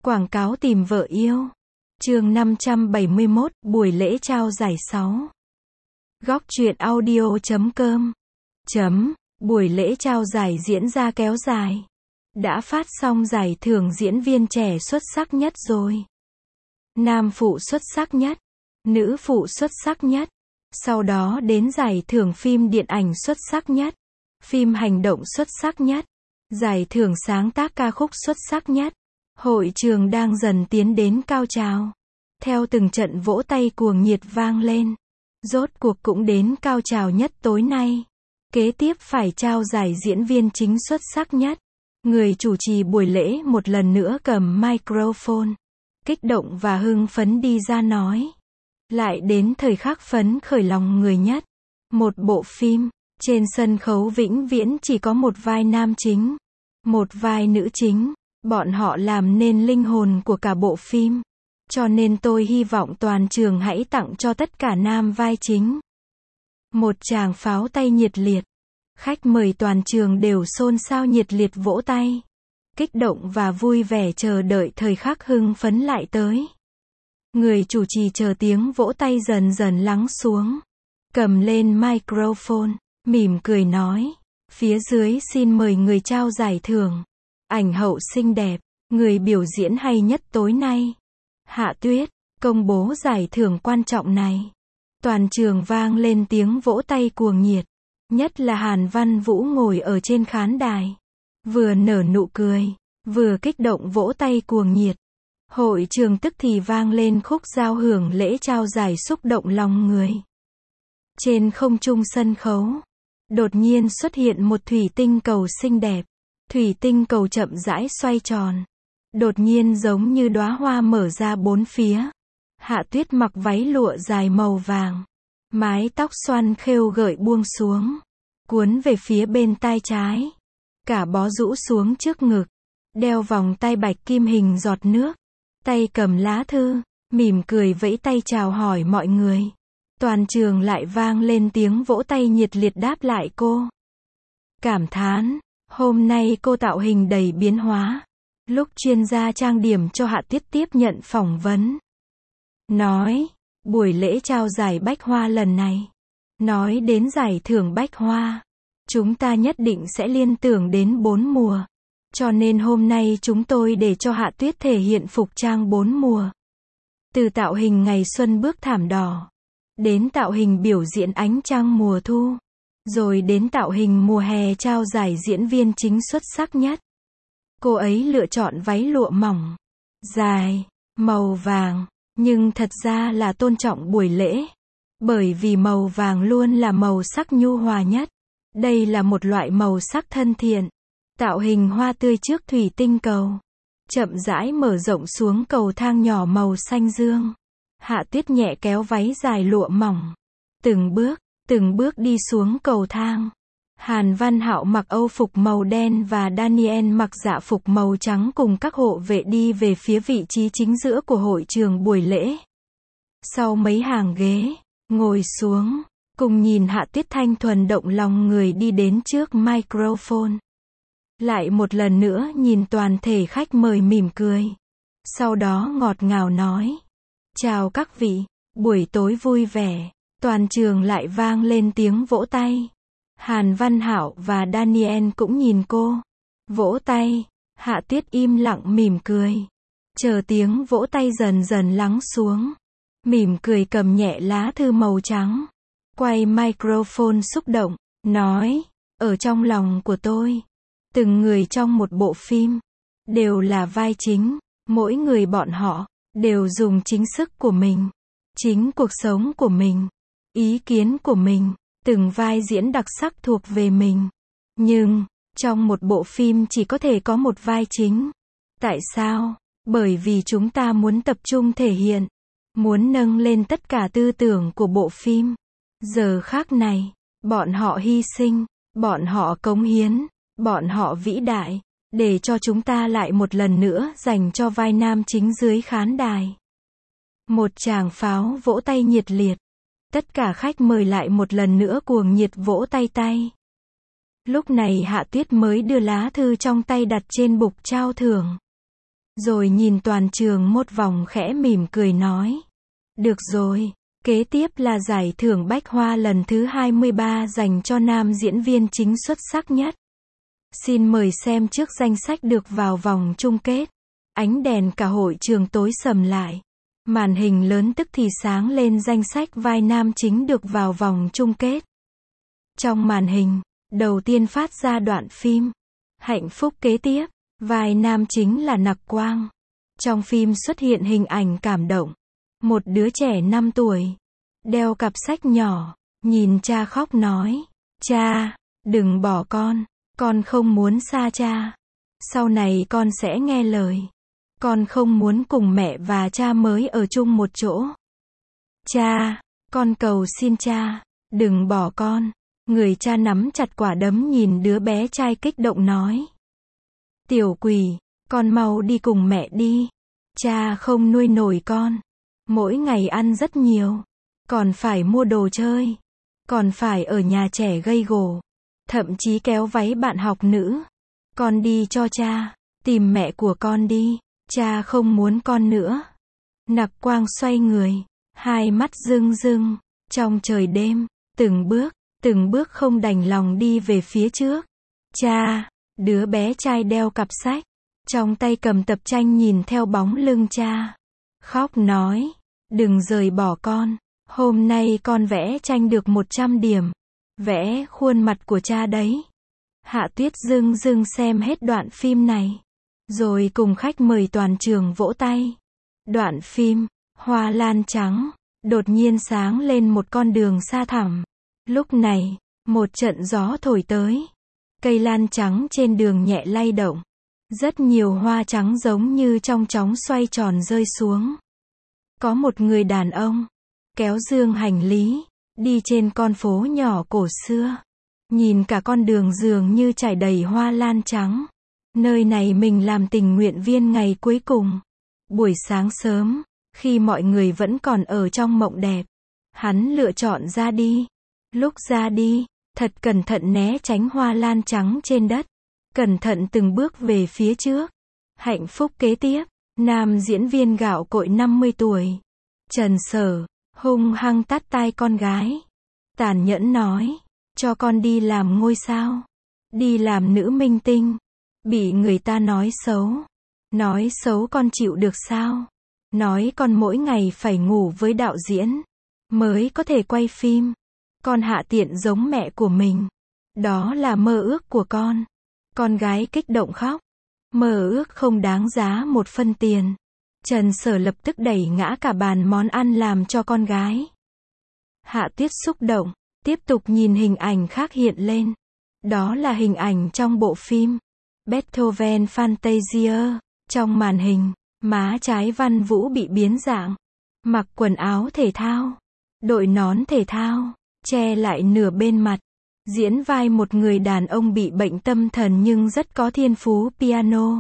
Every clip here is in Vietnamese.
Quảng cáo tìm vợ yêu. Chương 571, buổi lễ trao giải 6. Góc truyện audio.com. Buổi lễ trao giải diễn ra kéo dài. Đã phát xong giải thưởng diễn viên trẻ xuất sắc nhất rồi. Nam phụ xuất sắc nhất, nữ phụ xuất sắc nhất. Sau đó đến giải thưởng phim điện ảnh xuất sắc nhất, phim hành động xuất sắc nhất, giải thưởng sáng tác ca khúc xuất sắc nhất. Hội trường đang dần tiến đến cao trào. Theo từng trận vỗ tay cuồng nhiệt vang lên, rốt cuộc cũng đến cao trào nhất tối nay. Kế tiếp phải trao giải diễn viên chính xuất sắc nhất. Người chủ trì buổi lễ một lần nữa cầm microphone, kích động và hưng phấn đi ra nói. Lại đến thời khắc phấn khởi lòng người nhất. Một bộ phim, trên sân khấu vĩnh viễn chỉ có một vai nam chính, một vai nữ chính. Bọn họ làm nên linh hồn của cả bộ phim. Cho nên tôi hy vọng toàn trường hãy tặng cho tất cả nam vai chính một tràng pháo tay nhiệt liệt. Khách mời toàn trường đều xôn xao nhiệt liệt vỗ tay, kích động và vui vẻ chờ đợi thời khắc hưng phấn lại tới. Người chủ trì chờ tiếng vỗ tay dần dần lắng xuống, cầm lên microphone, mỉm cười nói, phía dưới xin mời người trao giải thưởng, ảnh hậu xinh đẹp, người biểu diễn hay nhất tối nay, Hạ Tuyết, công bố giải thưởng quan trọng này. Toàn trường vang lên tiếng vỗ tay cuồng nhiệt, nhất là Hàn Văn Vũ ngồi ở trên khán đài, vừa nở nụ cười, vừa kích động vỗ tay cuồng nhiệt. Hội trường tức thì vang lên khúc giao hưởng lễ trao giải xúc động lòng người. Trên không trung sân khấu, đột nhiên xuất hiện một thủy tinh cầu xinh đẹp. Thủy tinh cầu chậm rãi xoay tròn, đột nhiên giống như đóa hoa mở ra bốn phía. Hạ Tuyết mặc váy lụa dài màu vàng, mái tóc xoăn khêu gợi buông xuống, cuốn về phía bên tai trái, cả bó rũ xuống trước ngực, đeo vòng tay bạch kim hình giọt nước, tay cầm lá thư, mỉm cười vẫy tay chào hỏi mọi người. Toàn trường lại vang lên tiếng vỗ tay nhiệt liệt đáp lại cô. Cảm thán, hôm nay cô tạo hình đầy biến hóa. Lúc chuyên gia trang điểm cho Hạ Tuyết tiếp nhận phỏng vấn, nói, buổi lễ trao giải Bách Hoa lần này, nói đến giải thưởng Bách Hoa, chúng ta nhất định sẽ liên tưởng đến 4 mùa. Cho nên hôm nay chúng tôi để cho Hạ Tuyết thể hiện phục trang 4 mùa. Từ tạo hình ngày xuân bước thảm đỏ, đến tạo hình biểu diễn ánh trăng mùa thu, rồi đến tạo hình mùa hè trao giải diễn viên chính xuất sắc nhất. Cô ấy lựa chọn váy lụa mỏng, dài, màu vàng, nhưng thật ra là tôn trọng buổi lễ. Bởi vì màu vàng luôn là màu sắc nhu hòa nhất. Đây là một loại màu sắc thân thiện. Tạo hình hoa tươi trước thủy tinh cầu, chậm rãi mở rộng xuống cầu thang nhỏ màu xanh dương. Hạ Tuyết nhẹ kéo váy dài lụa mỏng, từng bước đi xuống cầu thang. Hàn Văn Hạo mặc âu phục màu đen và Daniel mặc dạ phục màu trắng cùng các hộ vệ đi về phía vị trí chính giữa của hội trường buổi lễ. Sau mấy hàng ghế, ngồi xuống, cùng nhìn Hạ Tuyết thanh thuần động lòng người đi đến trước microphone. Lại một lần nữa nhìn toàn thể khách mời mỉm cười. Sau đó ngọt ngào nói, chào các vị, buổi tối vui vẻ. Toàn trường lại vang lên tiếng vỗ tay. Hàn Văn Hạo và Daniel cũng nhìn cô, vỗ tay. Hạ Tuyết im lặng mỉm cười, chờ tiếng vỗ tay dần dần lắng xuống, mỉm cười cầm nhẹ lá thư màu trắng, quay microphone xúc động, nói, ở trong lòng của tôi, từng người trong một bộ phim đều là vai chính, mỗi người bọn họ đều dùng chính sức của mình, chính cuộc sống của mình, ý kiến của mình, từng vai diễn đặc sắc thuộc về mình. Nhưng, trong một bộ phim chỉ có thể có một vai chính. Tại sao? Bởi vì chúng ta muốn tập trung thể hiện, muốn nâng lên tất cả tư tưởng của bộ phim. Giờ khắc này, bọn họ hy sinh, bọn họ cống hiến, bọn họ vĩ đại, để cho chúng ta lại một lần nữa dành cho vai nam chính dưới khán đài. Một tràng pháo vỗ tay nhiệt liệt. Tất cả khách mời lại một lần nữa cuồng nhiệt vỗ tay tay. Lúc này Hạ Tuyết mới đưa lá thư trong tay đặt trên bục trao thưởng. Rồi nhìn toàn trường một vòng khẽ mỉm cười nói. Được rồi, kế tiếp là giải thưởng Bách Hoa lần thứ 23 dành cho nam diễn viên chính xuất sắc nhất. Xin mời xem trước danh sách được vào vòng chung kết. Ánh đèn cả hội trường tối sầm lại. Màn hình lớn tức thì sáng lên danh sách vai nam chính được vào vòng chung kết. Trong màn hình, đầu tiên phát ra đoạn phim. Hạnh phúc kế tiếp, vai nam chính là Nặc Quang. Trong phim xuất hiện hình ảnh cảm động. Một đứa trẻ 5 tuổi, đeo cặp sách nhỏ, nhìn cha khóc nói, cha, đừng bỏ con không muốn xa cha. Sau này con sẽ nghe lời. Con không muốn cùng mẹ và cha mới ở chung một chỗ. Cha, con cầu xin cha, đừng bỏ con. Người cha nắm chặt quả đấm nhìn đứa bé trai kích động nói. Tiểu quỷ, con mau đi cùng mẹ đi. Cha không nuôi nổi con. Mỗi ngày ăn rất nhiều. Còn phải mua đồ chơi. Còn phải ở nhà trẻ gây gổ. Thậm chí kéo váy bạn học nữ. Con đi cho cha. Tìm mẹ của con đi. Cha không muốn con nữa. Nặc Quang xoay người. Hai mắt rưng rưng. Trong trời đêm. Từng bước không đành lòng đi về phía trước. Cha. Đứa bé trai đeo cặp sách. Trong tay cầm tập tranh nhìn theo bóng lưng cha. Khóc nói. Đừng rời bỏ con. Hôm nay con vẽ tranh được 100 điểm. Vẽ khuôn mặt của cha đấy. Hạ Tuyết dưng dưng xem hết đoạn phim này. Rồi cùng khách mời toàn trường vỗ tay. Đoạn phim, Hoa Lan Trắng, đột nhiên sáng lên một con đường xa thẳm. Lúc này, một trận gió thổi tới. Cây lan trắng trên đường nhẹ lay động. Rất nhiều hoa trắng giống như trong chóng xoay tròn rơi xuống. Có một người đàn ông, kéo dương hành lý, đi trên con phố nhỏ cổ xưa. Nhìn cả con đường dường như trải đầy hoa lan trắng. Nơi này mình làm tình nguyện viên ngày cuối cùng. Buổi sáng sớm, khi mọi người vẫn còn ở trong mộng đẹp, hắn lựa chọn ra đi. Lúc ra đi, thật cẩn thận né tránh hoa lan trắng trên đất. Cẩn thận từng bước về phía trước. Hạnh phúc kế tiếp, nam diễn viên gạo cội 50 tuổi. Trần Sở, hung hăng tát tai con gái. Tàn nhẫn nói, cho con đi làm ngôi sao. Đi làm nữ minh tinh. Bị người ta nói xấu. Nói xấu con chịu được sao? Nói con mỗi ngày phải ngủ với đạo diễn. Mới có thể quay phim. Con hạ tiện giống mẹ của mình. Đó là mơ ước của con. Con gái kích động khóc. Mơ ước không đáng giá một phân tiền. Trần Sở lập tức đẩy ngã cả bàn món ăn làm cho con gái. Hạ Tuyết xúc động, tiếp tục nhìn hình ảnh khác hiện lên. Đó là hình ảnh trong bộ phim Beethoven Fantasia. Trong màn hình, má trái Văn Vũ bị biến dạng. Mặc quần áo thể thao. Đội nón thể thao. Che lại nửa bên mặt. Diễn vai một người đàn ông bị bệnh tâm thần nhưng rất có thiên phú piano.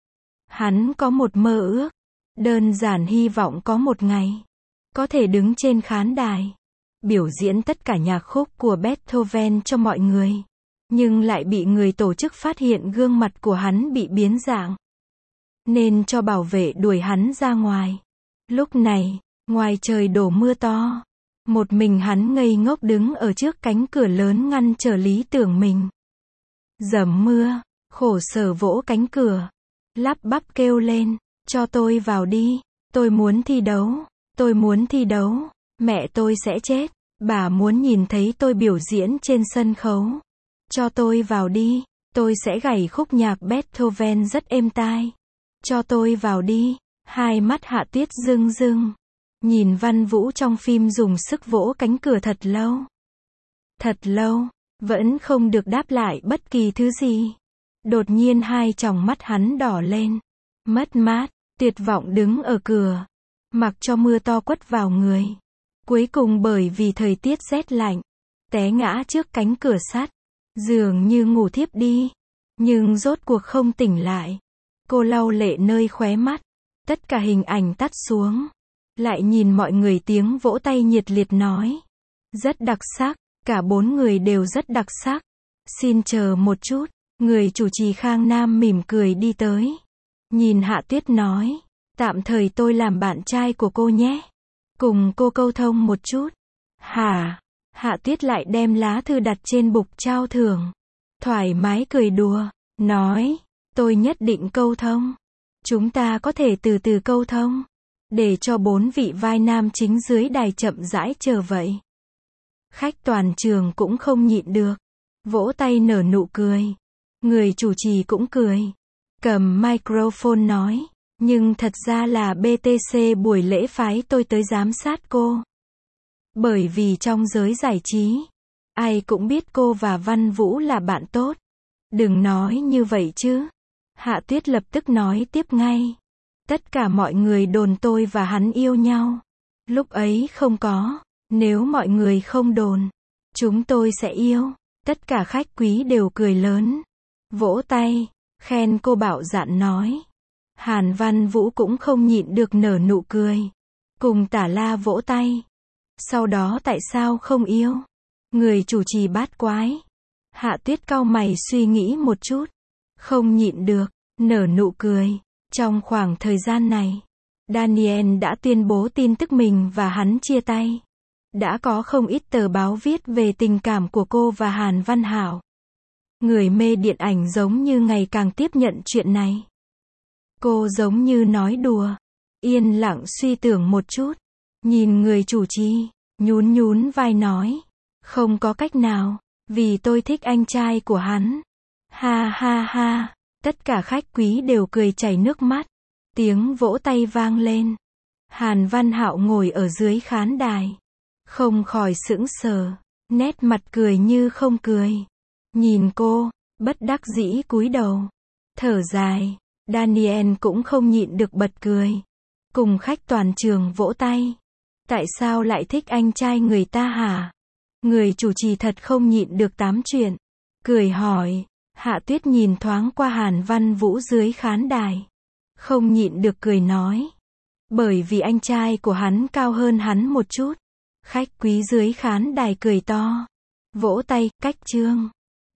Hắn có một mơ ước. Đơn giản hy vọng có một ngày. Có thể đứng trên khán đài. Biểu diễn tất cả nhạc khúc của Beethoven cho mọi người. Nhưng lại bị người tổ chức phát hiện gương mặt của hắn bị biến dạng. Nên cho bảo vệ đuổi hắn ra ngoài. Lúc này, ngoài trời đổ mưa to. Một mình hắn ngây ngốc đứng ở trước cánh cửa lớn ngăn trở lý tưởng mình. Dầm mưa, khổ sở vỗ cánh cửa. Lắp bắp kêu lên, cho tôi vào đi. Tôi muốn thi đấu. Tôi muốn thi đấu. Mẹ tôi sẽ chết. Bà muốn nhìn thấy tôi biểu diễn trên sân khấu. Cho tôi vào đi. Tôi sẽ gảy khúc nhạc Beethoven rất êm tai. Cho tôi vào đi. Hai mắt Hạ Tuyết rưng rưng. Nhìn Văn Vũ trong phim dùng sức vỗ cánh cửa thật lâu. Thật lâu. Vẫn không được đáp lại bất kỳ thứ gì. Đột nhiên hai tròng mắt hắn đỏ lên. Mất mát, tuyệt vọng đứng ở cửa. Mặc cho mưa to quất vào người. Cuối cùng bởi vì thời tiết rét lạnh. Té ngã trước cánh cửa sắt. Dường như ngủ thiếp đi. Nhưng rốt cuộc không tỉnh lại. Cô lau lệ nơi khóe mắt. Tất cả hình ảnh tắt xuống. Lại nhìn mọi người tiếng vỗ tay nhiệt liệt nói. Rất đặc sắc. Cả 4 người đều rất đặc sắc. Xin chờ một chút. Người chủ trì Khang Nam mỉm cười đi tới. Nhìn Hạ Tuyết nói, tạm thời tôi làm bạn trai của cô nhé. Cùng cô câu thông một chút. Hả? Hạ Tuyết lại đem lá thư đặt trên bục trao thưởng. Thoải mái cười đùa, nói, tôi nhất định câu thông. Chúng ta có thể từ từ câu thông. Để cho 4 vị vai nam chính dưới đài chậm rãi chờ vậy. Khách toàn trường cũng không nhịn được. Vỗ tay nở nụ cười. Người chủ trì cũng cười. Cầm microphone nói. Nhưng thật ra là BTC buổi lễ phái tôi tới giám sát cô. Bởi vì trong giới giải trí, ai cũng biết cô và Văn Vũ là bạn tốt. Đừng nói như vậy chứ. Hạ Tuyết lập tức nói tiếp ngay. Tất cả mọi người đồn tôi và hắn yêu nhau. Lúc ấy không có. Nếu mọi người không đồn, chúng tôi sẽ yêu. Tất cả khách quý đều cười lớn. Vỗ tay, khen cô bạo dạn nói. Hàn Văn Vũ cũng không nhịn được nở nụ cười. Cùng Tả La vỗ tay. Sau đó tại sao không yêu? Người chủ trì bát quái. Hạ Tuyết cau mày suy nghĩ một chút. Không nhịn được, nở nụ cười. Trong khoảng thời gian này, Daniel đã tuyên bố tin tức mình và hắn chia tay. Đã có không ít tờ báo viết về tình cảm của cô và Hàn Văn Hảo. Người mê điện ảnh giống như ngày càng tiếp nhận chuyện này. Cô giống như nói đùa. Yên lặng suy tưởng một chút. Nhìn người chủ trì, nhún nhún vai nói. Không có cách nào, vì tôi thích anh trai của hắn. Ha ha ha. Tất cả khách quý đều cười chảy nước mắt. Tiếng vỗ tay vang lên. Hàn Văn Hạo ngồi ở dưới khán đài. Không khỏi sững sờ. Nét mặt cười như không cười. Nhìn cô, bất đắc dĩ cúi đầu. Thở dài. Daniel cũng không nhịn được bật cười. Cùng khách toàn trường vỗ tay. Tại sao lại thích anh trai người ta hả? Người chủ trì thật không nhịn được tám chuyện. Cười hỏi. Hạ Tuyết nhìn thoáng qua Hàn Văn Vũ dưới khán đài. Không nhịn được cười nói. Bởi vì anh trai của hắn cao hơn hắn một chút. Khách quý dưới khán đài cười to. Vỗ tay, cách chương.